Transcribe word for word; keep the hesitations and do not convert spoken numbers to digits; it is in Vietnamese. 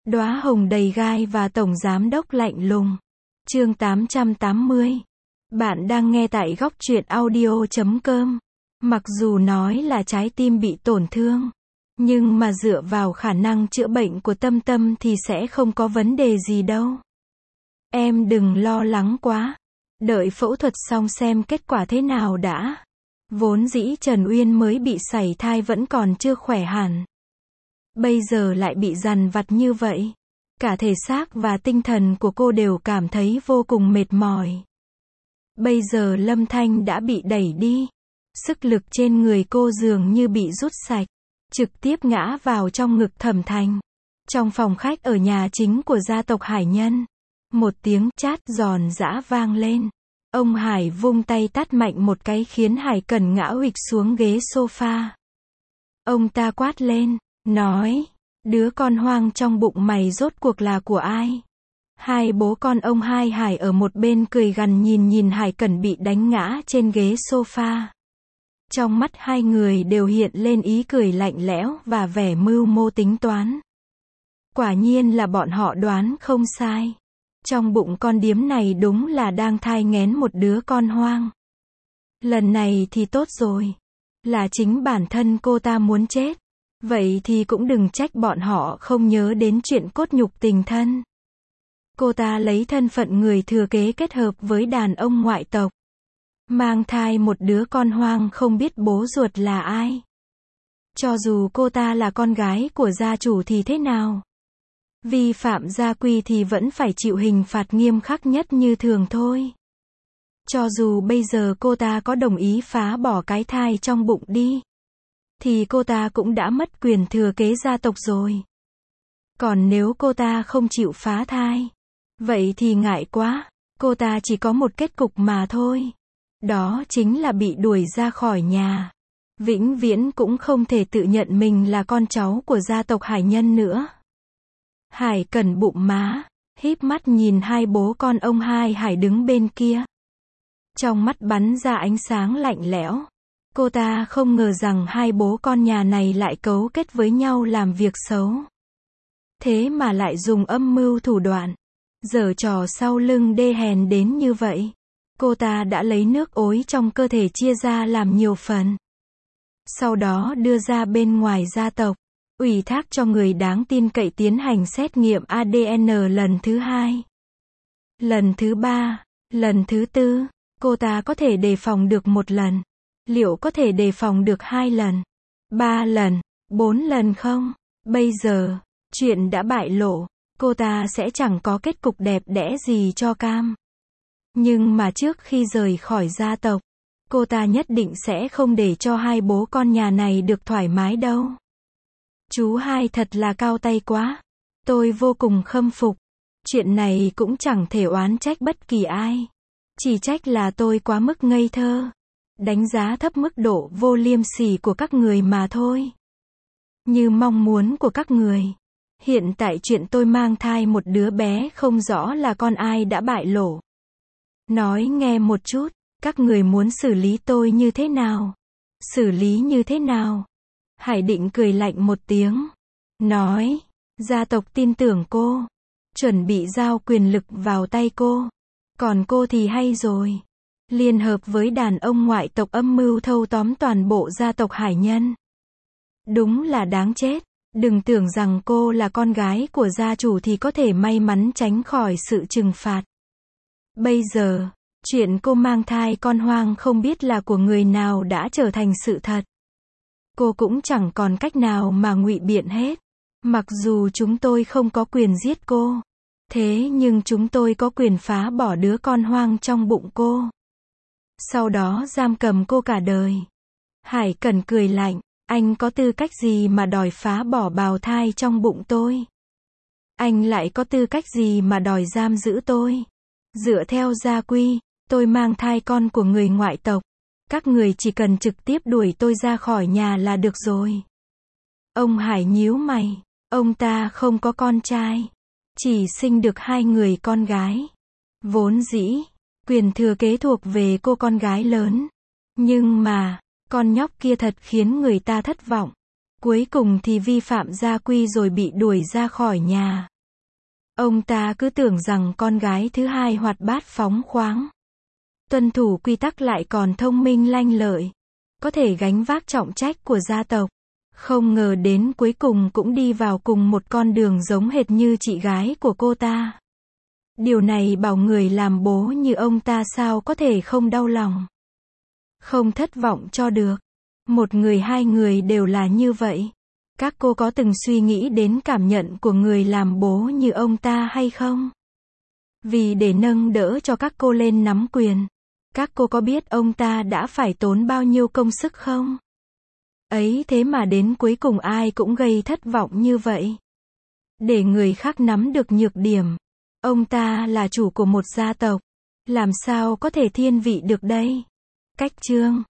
Đóa hồng đầy gai và tổng giám đốc lạnh lùng. Chương tám trăm tám mươi. Bạn đang nghe tại góc truyện audio chấm com. Mặc dù nói là trái tim bị tổn thương, nhưng mà dựa vào khả năng chữa bệnh của Tâm Tâm thì sẽ không có vấn đề gì đâu. Em đừng lo lắng quá. Đợi phẫu thuật xong xem kết quả thế nào đã. Vốn dĩ Trần Uyên mới bị sảy thai vẫn còn chưa khỏe hẳn. Bây giờ lại bị dằn vặt như vậy. Cả thể xác và tinh thần của cô đều cảm thấy vô cùng mệt mỏi. Bây giờ Lâm Thanh đã bị đẩy đi. Sức lực trên người cô dường như bị rút sạch. Trực tiếp ngã vào trong ngực Thẩm Thành. Trong phòng khách ở nhà chính của gia tộc Hải Nhân. Một tiếng chát giòn giã vang lên. Ông Hải vung tay tát mạnh một cái khiến Hải Cẩn ngã huỵch xuống ghế sofa. Ông ta quát lên, nói, đứa con hoang trong bụng mày rốt cuộc là của ai? Hai bố con ông Hai Hải ở một bên cười gằn nhìn nhìn Hải Cẩn bị đánh ngã trên ghế sofa. Trong mắt hai người đều hiện lên ý cười lạnh lẽo và vẻ mưu mô tính toán. Quả nhiên là bọn họ đoán không sai. Trong bụng con điếm này đúng là đang thai nghén một đứa con hoang. Lần này thì tốt rồi. Là chính bản thân cô ta muốn chết. Vậy thì cũng đừng trách bọn họ không nhớ đến chuyện cốt nhục tình thân. Cô ta lấy thân phận người thừa kế kết hợp với đàn ông ngoại tộc. Mang thai một đứa con hoang không biết bố ruột là ai. Cho dù cô ta là con gái của gia chủ thì thế nào? Vi phạm gia quy thì vẫn phải chịu hình phạt nghiêm khắc nhất như thường thôi. Cho dù bây giờ cô ta có đồng ý phá bỏ cái thai trong bụng đi, thì cô ta cũng đã mất quyền thừa kế gia tộc rồi. Còn nếu cô ta không chịu phá thai, vậy thì ngại quá, cô ta chỉ có một kết cục mà thôi. Đó chính là bị đuổi ra khỏi nhà. Vĩnh viễn cũng không thể tự nhận mình là con cháu của gia tộc Hải Nhân nữa. Hải Cẩn bụng má, híp mắt nhìn hai bố con ông Hai Hải đứng bên kia. Trong mắt bắn ra ánh sáng lạnh lẽo. Cô ta không ngờ rằng hai bố con nhà này lại cấu kết với nhau làm việc xấu. Thế mà lại dùng âm mưu thủ đoạn, giở trò sau lưng đê hèn đến như vậy. Cô ta đã lấy nước ối trong cơ thể chia ra làm nhiều phần. Sau đó đưa ra bên ngoài gia tộc. Ủy thác cho người đáng tin cậy tiến hành xét nghiệm a đê en lần thứ hai. Lần thứ ba, lần thứ tư, cô ta có thể đề phòng được một lần. Liệu có thể đề phòng được hai lần, ba lần, bốn lần không? Bây giờ, chuyện đã bại lộ, cô ta sẽ chẳng có kết cục đẹp đẽ gì cho cam. Nhưng mà trước khi rời khỏi gia tộc, cô ta nhất định sẽ không để cho hai bố con nhà này được thoải mái đâu. Chú Hai thật là cao tay quá. Tôi vô cùng khâm phục. Chuyện này cũng chẳng thể oán trách bất kỳ ai. Chỉ trách là tôi quá mức ngây thơ. Đánh giá thấp mức độ vô liêm sỉ của các người mà thôi. Như mong muốn của các người. Hiện tại chuyện tôi mang thai một đứa bé không rõ là con ai đã bại lộ. Nói nghe một chút, các người muốn xử lý tôi như thế nào? Xử lý như thế nào? Hải Định cười lạnh một tiếng. Nói, gia tộc tin tưởng cô. Chuẩn bị giao quyền lực vào tay cô. Còn cô thì hay rồi. Liên hợp với đàn ông ngoại tộc âm mưu thâu tóm toàn bộ gia tộc Hải Nhân. Đúng là đáng chết. Đừng tưởng rằng cô là con gái của gia chủ thì có thể may mắn tránh khỏi sự trừng phạt. Bây giờ, chuyện cô mang thai con hoang không biết là của người nào đã trở thành sự thật. Cô cũng chẳng còn cách nào mà ngụy biện hết. Mặc dù chúng tôi không có quyền giết cô, thế nhưng chúng tôi có quyền phá bỏ đứa con hoang trong bụng cô. Sau đó giam cầm cô cả đời. Hải Cẩn cười lạnh, anh có tư cách gì mà đòi phá bỏ bào thai trong bụng tôi? Anh lại có tư cách gì mà đòi giam giữ tôi? Dựa theo gia quy, tôi mang thai con của người ngoại tộc. Các người chỉ cần trực tiếp đuổi tôi ra khỏi nhà là được rồi. Ông Hải nhíu mày. Ông ta không có con trai. Chỉ sinh được hai người con gái. Vốn dĩ, quyền thừa kế thuộc về cô con gái lớn. Nhưng mà, con nhóc kia thật khiến người ta thất vọng. Cuối cùng thì vi phạm gia quy rồi bị đuổi ra khỏi nhà. Ông ta cứ tưởng rằng con gái thứ hai hoạt bát phóng khoáng, tuân thủ quy tắc lại còn thông minh lanh lợi, có thể gánh vác trọng trách của gia tộc. Không ngờ đến cuối cùng cũng đi vào cùng một con đường giống hệt như chị gái của cô ta. Điều này bảo người làm bố như ông ta sao có thể không đau lòng, không thất vọng cho được. Một người hai người đều là như vậy. Các cô có từng suy nghĩ đến cảm nhận của người làm bố như ông ta hay không? Vì để nâng đỡ cho các cô lên nắm quyền, các cô có biết ông ta đã phải tốn bao nhiêu công sức không? Ấy thế mà đến cuối cùng ai cũng gây thất vọng như vậy. Để người khác nắm được nhược điểm. Ông ta là chủ của một gia tộc. Làm sao có thể thiên vị được đây? Cách chương